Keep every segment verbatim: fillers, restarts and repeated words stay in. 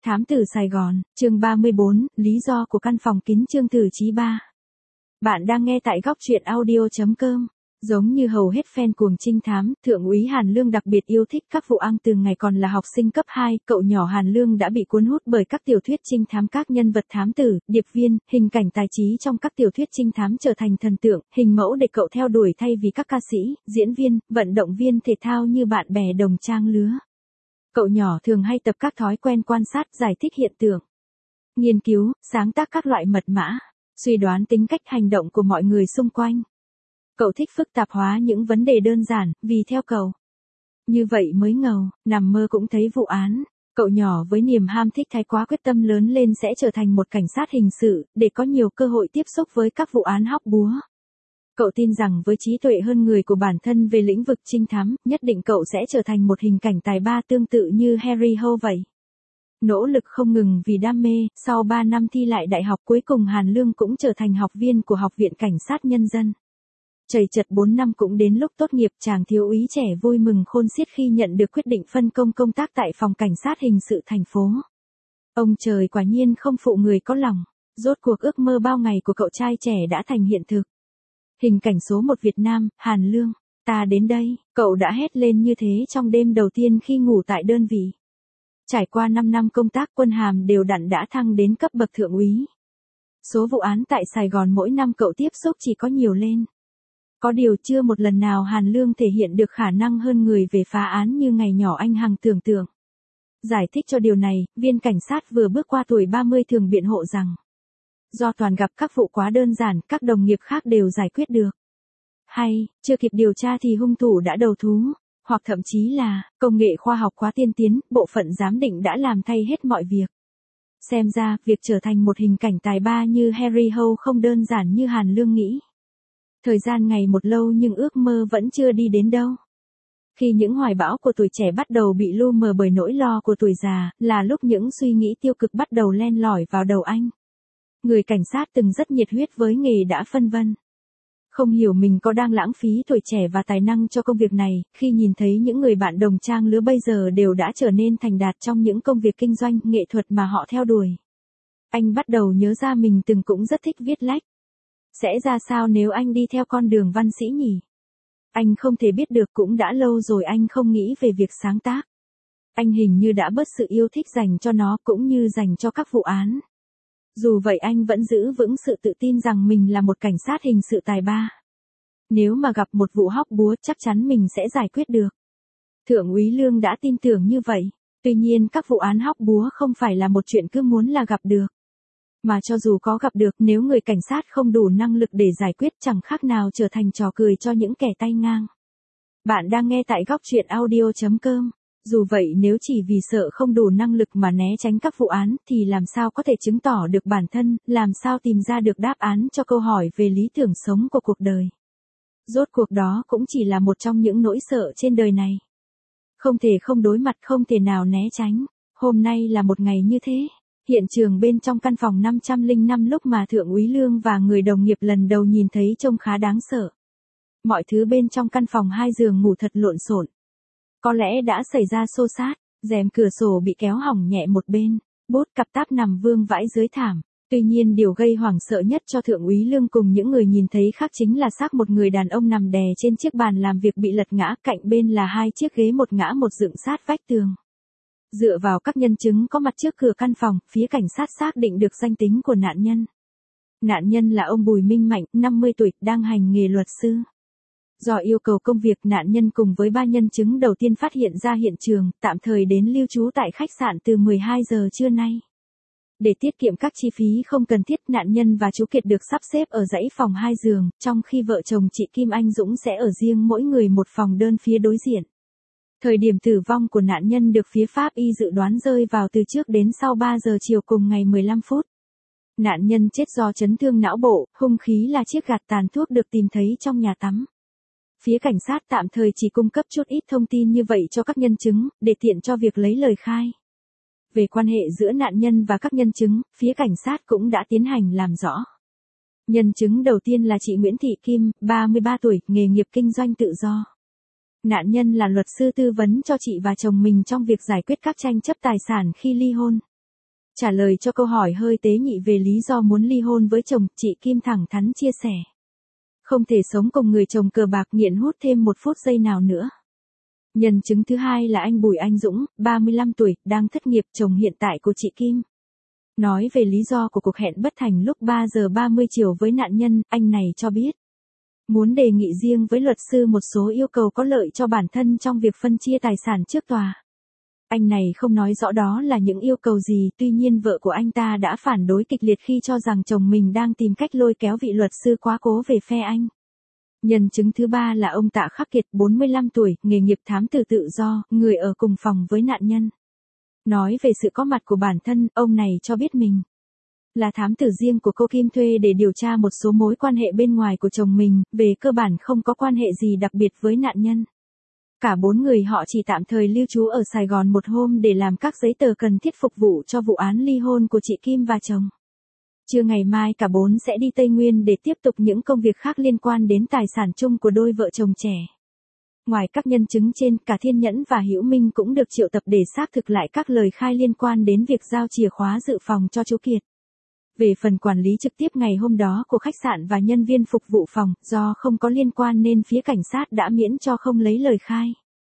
Thám tử Sài Gòn, chương ba mươi bốn, lý do của căn phòng kín chương Tử Chí ba. Bạn đang nghe tại góc truyện audio chấm com. Giống như hầu hết fan cuồng trinh thám, Thượng úy Hàn Lương đặc biệt yêu thích các vụ án từ ngày còn là học sinh cấp hai, cậu nhỏ Hàn Lương đã bị cuốn hút bởi các tiểu thuyết trinh thám, các nhân vật thám tử, điệp viên, hình cảnh tài trí trong các tiểu thuyết trinh thám trở thành thần tượng, hình mẫu để cậu theo đuổi thay vì các ca sĩ, diễn viên, vận động viên thể thao như bạn bè đồng trang lứa. Cậu nhỏ thường hay tập các thói quen quan sát, giải thích hiện tượng, nghiên cứu, sáng tác các loại mật mã, suy đoán tính cách hành động của mọi người xung quanh. Cậu thích phức tạp hóa những vấn đề đơn giản, vì theo cậu, như vậy mới ngầu, nằm mơ cũng thấy vụ án. Cậu nhỏ với niềm ham thích thái quá quyết tâm lớn lên sẽ trở thành một cảnh sát hình sự, để có nhiều cơ hội tiếp xúc với các vụ án hóc búa. Cậu tin rằng với trí tuệ hơn người của bản thân về lĩnh vực trinh thám, nhất định cậu sẽ trở thành một hình cảnh tài ba tương tự như Harry Hole vậy. Nỗ lực không ngừng vì đam mê, sau ba năm thi lại đại học cuối cùng Hàn Lương cũng trở thành học viên của Học viện Cảnh sát Nhân dân. Chầy chật bốn năm cũng đến lúc tốt nghiệp, chàng thiếu úy trẻ vui mừng khôn xiết khi nhận được quyết định phân công công tác tại phòng cảnh sát hình sự thành phố. Ông trời quả nhiên không phụ người có lòng, rốt cuộc ước mơ bao ngày của cậu trai trẻ đã thành hiện thực. Hình cảnh số một Việt Nam, Hàn Lương, ta đến đây, cậu đã hét lên như thế trong đêm đầu tiên khi ngủ tại đơn vị. Trải qua năm năm công tác, quân hàm đều đặn đã thăng đến cấp bậc thượng úy. Số vụ án tại Sài Gòn mỗi năm cậu tiếp xúc chỉ có nhiều lên. Có điều chưa một lần nào Hàn Lương thể hiện được khả năng hơn người về phá án như ngày nhỏ anh hằng tưởng tượng. Giải thích cho điều này, viên cảnh sát vừa bước qua tuổi ba mươi thường biện hộ rằng, do toàn gặp các vụ quá đơn giản, các đồng nghiệp khác đều giải quyết được. Hay, chưa kịp điều tra thì hung thủ đã đầu thú, hoặc thậm chí là, công nghệ khoa học quá tiên tiến, bộ phận giám định đã làm thay hết mọi việc. Xem ra, việc trở thành một hình cảnh tài ba như Harry Hole không đơn giản như Hàn Lương nghĩ. Thời gian ngày một lâu nhưng ước mơ vẫn chưa đi đến đâu. Khi những hoài bão của tuổi trẻ bắt đầu bị lu mờ bởi nỗi lo của tuổi già, là lúc những suy nghĩ tiêu cực bắt đầu len lỏi vào đầu anh. Người cảnh sát từng rất nhiệt huyết với nghề đã phân vân. Không hiểu mình có đang lãng phí tuổi trẻ và tài năng cho công việc này, khi nhìn thấy những người bạn đồng trang lứa bây giờ đều đã trở nên thành đạt trong những công việc kinh doanh, nghệ thuật mà họ theo đuổi. Anh bắt đầu nhớ ra mình từng cũng rất thích viết lách. Sẽ ra sao nếu anh đi theo con đường văn sĩ nhỉ? Anh không thể biết được, cũng đã lâu rồi anh không nghĩ về việc sáng tác. Anh hình như đã bớt sự yêu thích dành cho nó cũng như dành cho các vụ án. Dù vậy anh vẫn giữ vững sự tự tin rằng mình là một cảnh sát hình sự tài ba. Nếu mà gặp một vụ hóc búa chắc chắn mình sẽ giải quyết được. Thượng úy Lương đã tin tưởng như vậy. Tuy nhiên các vụ án hóc búa không phải là một chuyện cứ muốn là gặp được. Mà cho dù có gặp được, nếu người cảnh sát không đủ năng lực để giải quyết chẳng khác nào trở thành trò cười cho những kẻ tay ngang. Bạn đang nghe tại góc truyện audio chấm com. Dù vậy nếu chỉ vì sợ không đủ năng lực mà né tránh các vụ án thì làm sao có thể chứng tỏ được bản thân, làm sao tìm ra được đáp án cho câu hỏi về lý tưởng sống của cuộc đời. Rốt cuộc đó cũng chỉ là một trong những nỗi sợ trên đời này. Không thể không đối mặt, không thể nào né tránh. Hôm nay là một ngày như thế. Hiện trường bên trong căn phòng năm trăm lẻ năm lúc mà Thượng úy Lương và người đồng nghiệp lần đầu nhìn thấy trông khá đáng sợ. Mọi thứ bên trong căn phòng hai giường ngủ thật lộn xộn. Có lẽ đã xảy ra xô xát, rèm cửa sổ bị kéo hỏng nhẹ một bên, bút cặp táp nằm vương vãi dưới thảm. Tuy nhiên điều gây hoảng sợ nhất cho Thượng úy Lương cùng những người nhìn thấy khác chính là xác một người đàn ông nằm đè trên chiếc bàn làm việc bị lật ngã, cạnh bên là hai chiếc ghế, một ngã một dựng sát vách tường. Dựa vào các nhân chứng có mặt trước cửa căn phòng, phía cảnh sát xác định được danh tính của nạn nhân. Nạn nhân là ông Bùi Minh Mạnh, năm mươi tuổi, đang hành nghề luật sư. Do yêu cầu công việc, nạn nhân cùng với ba nhân chứng đầu tiên phát hiện ra hiện trường, tạm thời đến lưu trú tại khách sạn từ mười hai giờ trưa nay. Để tiết kiệm các chi phí không cần thiết, nạn nhân và chú Kiệt được sắp xếp ở dãy phòng hai giường, trong khi vợ chồng chị Kim Anh Dũng sẽ ở riêng mỗi người một phòng đơn phía đối diện. Thời điểm tử vong của nạn nhân được phía pháp y dự đoán rơi vào từ trước đến sau ba giờ chiều cùng ngày mười lăm phút. Nạn nhân chết do chấn thương não bộ, hung khí là chiếc gạt tàn thuốc được tìm thấy trong nhà tắm. Phía cảnh sát tạm thời chỉ cung cấp chút ít thông tin như vậy cho các nhân chứng, để tiện cho việc lấy lời khai. Về quan hệ giữa nạn nhân và các nhân chứng, phía cảnh sát cũng đã tiến hành làm rõ. Nhân chứng đầu tiên là chị Nguyễn Thị Kim, ba mươi ba tuổi, nghề nghiệp kinh doanh tự do. Nạn nhân là luật sư tư vấn cho chị và chồng mình trong việc giải quyết các tranh chấp tài sản khi ly hôn. Trả lời cho câu hỏi hơi tế nhị về lý do muốn ly hôn với chồng, chị Kim thẳng thắn chia sẻ. Không thể sống cùng người chồng cờ bạc nghiện hút thêm một phút giây nào nữa. Nhân chứng thứ hai là anh Bùi Anh Dũng, ba mươi lăm tuổi, đang thất nghiệp, chồng hiện tại của chị Kim. Nói về lý do của cuộc hẹn bất thành lúc ba giờ ba mươi chiều với nạn nhân, anh này cho biết. Muốn đề nghị riêng với luật sư một số yêu cầu có lợi cho bản thân trong việc phân chia tài sản trước tòa. Anh này không nói rõ đó là những yêu cầu gì, tuy nhiên vợ của anh ta đã phản đối kịch liệt khi cho rằng chồng mình đang tìm cách lôi kéo vị luật sư quá cố về phe anh. Nhân chứng thứ ba là ông Tạ Khắc Kiệt, bốn mươi lăm tuổi, nghề nghiệp thám tử tự do, người ở cùng phòng với nạn nhân. Nói về sự có mặt của bản thân, ông này cho biết mình là thám tử riêng của cô Kim thuê để điều tra một số mối quan hệ bên ngoài của chồng mình, về cơ bản không có quan hệ gì đặc biệt với nạn nhân. Cả bốn người họ chỉ tạm thời lưu trú ở Sài Gòn một hôm để làm các giấy tờ cần thiết phục vụ cho vụ án ly hôn của chị Kim và chồng. Trưa ngày mai cả bốn sẽ đi Tây Nguyên để tiếp tục những công việc khác liên quan đến tài sản chung của đôi vợ chồng trẻ. Ngoài các nhân chứng trên, cả Thiên Nhẫn và Hữu Minh cũng được triệu tập để xác thực lại các lời khai liên quan đến việc giao chìa khóa dự phòng cho chú Kiệt. Về phần quản lý trực tiếp ngày hôm đó của khách sạn và nhân viên phục vụ phòng, do không có liên quan nên phía cảnh sát đã miễn cho không lấy lời khai.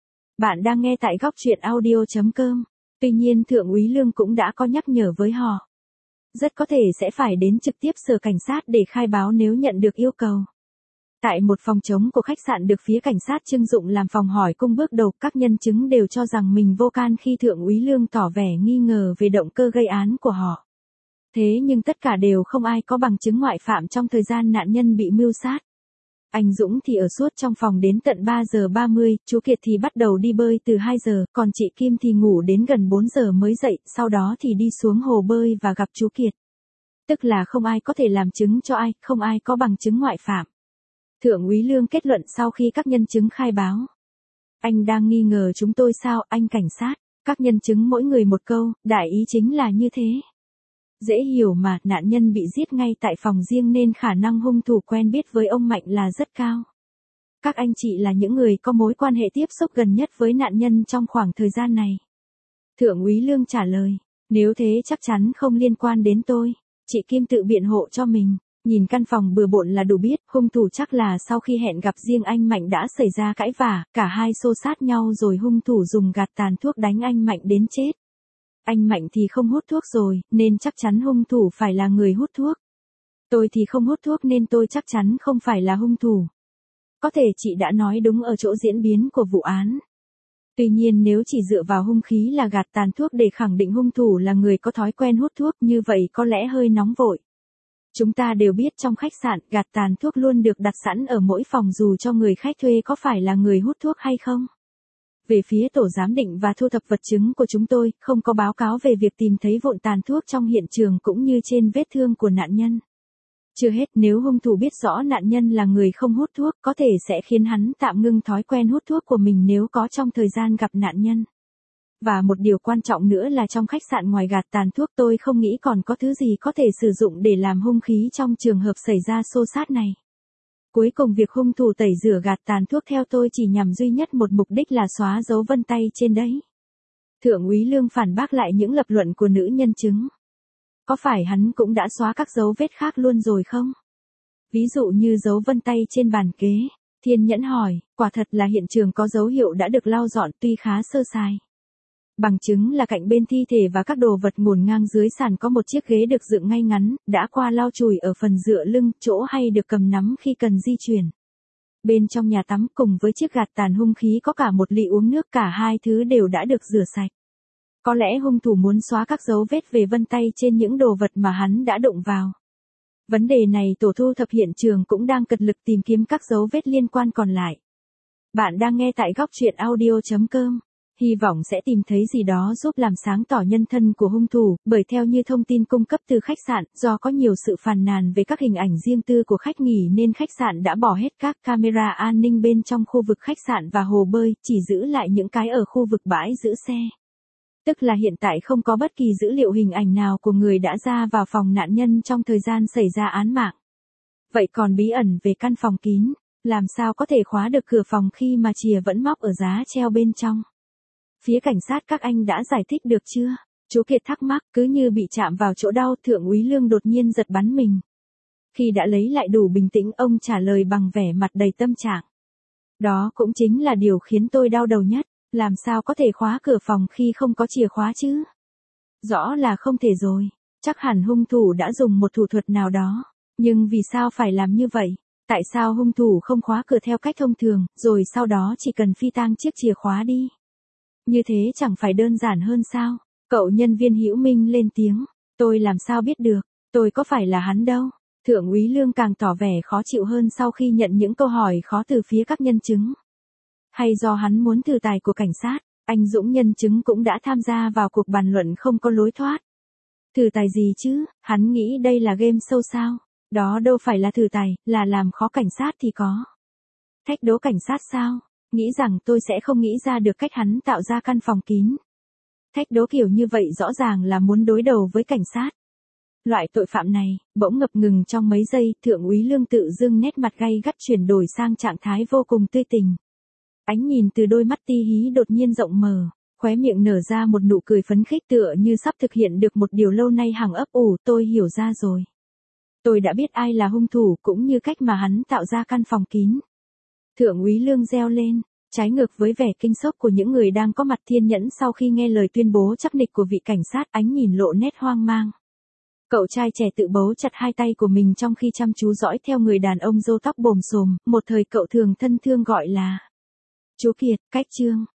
Bạn đang nghe tại góc truyện audio chấm com. Tuy nhiên Thượng úy Lương cũng đã có nhắc nhở với họ. Rất có thể sẽ phải đến trực tiếp sở cảnh sát để khai báo nếu nhận được yêu cầu. Tại một phòng trống của khách sạn được phía cảnh sát trưng dụng làm phòng hỏi cung bước đầu, các nhân chứng đều cho rằng mình vô can khi Thượng úy Lương tỏ vẻ nghi ngờ về động cơ gây án của họ. Thế nhưng tất cả đều không ai có bằng chứng ngoại phạm trong thời gian nạn nhân bị mưu sát. Anh Dũng thì ở suốt trong phòng đến tận ba giờ ba mươi, chú Kiệt thì bắt đầu đi bơi từ hai giờ, còn chị Kim thì ngủ đến gần bốn giờ mới dậy, sau đó thì đi xuống hồ bơi và gặp chú Kiệt. Tức là không ai có thể làm chứng cho ai, không ai có bằng chứng ngoại phạm. Thượng úy Lương kết luận sau khi các nhân chứng khai báo. Anh đang nghi ngờ chúng tôi sao, anh cảnh sát? Các nhân chứng mỗi người một câu, đại ý chính là như thế. Dễ hiểu mà, nạn nhân bị giết ngay tại phòng riêng nên khả năng hung thủ quen biết với ông Mạnh là rất cao. Các anh chị là những người có mối quan hệ tiếp xúc gần nhất với nạn nhân trong khoảng thời gian này. Thượng úy Lương trả lời, nếu thế chắc chắn không liên quan đến tôi. Chị Kim tự biện hộ cho mình. Nhìn căn phòng bừa bộn là đủ biết, hung thủ chắc là sau khi hẹn gặp riêng anh Mạnh đã xảy ra cãi vả, cả hai xô sát nhau rồi hung thủ dùng gạt tàn thuốc đánh anh Mạnh đến chết. Anh Mạnh thì không hút thuốc rồi, nên chắc chắn hung thủ phải là người hút thuốc. Tôi thì không hút thuốc nên tôi chắc chắn không phải là hung thủ. Có thể chị đã nói đúng ở chỗ diễn biến của vụ án. Tuy nhiên nếu chỉ dựa vào hung khí là gạt tàn thuốc để khẳng định hung thủ là người có thói quen hút thuốc như vậy có lẽ hơi nóng vội. Chúng ta đều biết trong khách sạn, gạt tàn thuốc luôn được đặt sẵn ở mỗi phòng dù cho người khách thuê có phải là người hút thuốc hay không. Về phía tổ giám định và thu thập vật chứng của chúng tôi, không có báo cáo về việc tìm thấy vụn tàn thuốc trong hiện trường cũng như trên vết thương của nạn nhân. Chưa hết, nếu hung thủ biết rõ nạn nhân là người không hút thuốc, có thể sẽ khiến hắn tạm ngưng thói quen hút thuốc của mình nếu có trong thời gian gặp nạn nhân. Và một điều quan trọng nữa là trong khách sạn ngoài gạt tàn thuốc tôi không nghĩ còn có thứ gì có thể sử dụng để làm hung khí trong trường hợp xảy ra xô xát này. Cuối cùng việc hung thủ tẩy rửa gạt tàn thuốc theo tôi chỉ nhằm duy nhất một mục đích là xóa dấu vân tay trên đấy. Thượng úy Lương phản bác lại những lập luận của nữ nhân chứng. Có phải hắn cũng đã xóa các dấu vết khác luôn rồi không? Ví dụ như dấu vân tay trên bàn kế. Thiên Nhẫn hỏi, quả thật là hiện trường có dấu hiệu đã được lau dọn tuy khá sơ sài. Bằng chứng là cạnh bên thi thể và các đồ vật ngổn ngang dưới sàn có một chiếc ghế được dựng ngay ngắn, đã qua lau chùi ở phần dựa lưng, chỗ hay được cầm nắm khi cần di chuyển. Bên trong nhà tắm cùng với chiếc gạt tàn hung khí có cả một lị uống nước, cả hai thứ đều đã được rửa sạch. Có lẽ hung thủ muốn xóa các dấu vết về vân tay trên những đồ vật mà hắn đã đụng vào. Vấn đề này tổ thu thập hiện trường cũng đang cật lực tìm kiếm các dấu vết liên quan còn lại. Bạn đang nghe tại góc truyện audio chấm com. Hy vọng sẽ tìm thấy gì đó giúp làm sáng tỏ nhân thân của hung thủ, bởi theo như thông tin cung cấp từ khách sạn, do có nhiều sự phàn nàn về các hình ảnh riêng tư của khách nghỉ nên khách sạn đã bỏ hết các camera an ninh bên trong khu vực khách sạn và hồ bơi, chỉ giữ lại những cái ở khu vực bãi giữ xe. Tức là hiện tại không có bất kỳ dữ liệu hình ảnh nào của người đã ra vào phòng nạn nhân trong thời gian xảy ra án mạng. Vậy còn bí ẩn về căn phòng kín, làm sao có thể khóa được cửa phòng khi mà chìa vẫn móc ở giá treo bên trong? Phía cảnh sát các anh đã giải thích được chưa? Chú Kiệt thắc mắc, cứ như bị chạm vào chỗ đau, Thượng úy Lương đột nhiên giật bắn mình. Khi đã lấy lại đủ bình tĩnh, ông trả lời bằng vẻ mặt đầy tâm trạng. Đó cũng chính là điều khiến tôi đau đầu nhất, làm sao có thể khóa cửa phòng khi không có chìa khóa chứ? Rõ là không thể rồi, chắc hẳn hung thủ đã dùng một thủ thuật nào đó, nhưng vì sao phải làm như vậy? Tại sao hung thủ không khóa cửa theo cách thông thường, rồi sau đó chỉ cần phi tang chiếc chìa khóa đi? Như thế chẳng phải đơn giản hơn sao? Cậu nhân viên Hữu Minh lên tiếng, tôi làm sao biết được, tôi có phải là hắn đâu. Thượng úy Lương càng tỏ vẻ khó chịu hơn sau khi nhận những câu hỏi khó từ phía các nhân chứng. Hay do hắn muốn thử tài của cảnh sát, anh Dũng nhân chứng cũng đã tham gia vào cuộc bàn luận không có lối thoát. Thử tài gì chứ, hắn nghĩ đây là game show sao? Đó đâu phải là thử tài, là làm khó cảnh sát thì có. Thách đố cảnh sát sao? Nghĩ rằng tôi sẽ không nghĩ ra được cách hắn tạo ra căn phòng kín. Thách đố kiểu như vậy rõ ràng là muốn đối đầu với cảnh sát. Loại tội phạm này, bỗng ngập ngừng trong mấy giây, Thượng úy Lương tự dưng nét mặt gay gắt chuyển đổi sang trạng thái vô cùng tươi tình. Ánh nhìn từ đôi mắt ti hí đột nhiên rộng mở, khóe miệng nở ra một nụ cười phấn khích tựa như sắp thực hiện được một điều lâu nay hằng ấp ủ, tôi hiểu ra rồi. Tôi đã biết ai là hung thủ cũng như cách mà hắn tạo ra căn phòng kín. Thượng úy Lương reo lên, trái ngược với vẻ kinh sốc của những người đang có mặt, Thiên Nhẫn sau khi nghe lời tuyên bố chắc nịch của vị cảnh sát, ánh nhìn lộ nét hoang mang. Cậu trai trẻ tự bấu chặt hai tay của mình trong khi chăm chú dõi theo người đàn ông râu tóc bồm xồm, một thời cậu thường thân thương gọi là chú Kiệt. Cách chương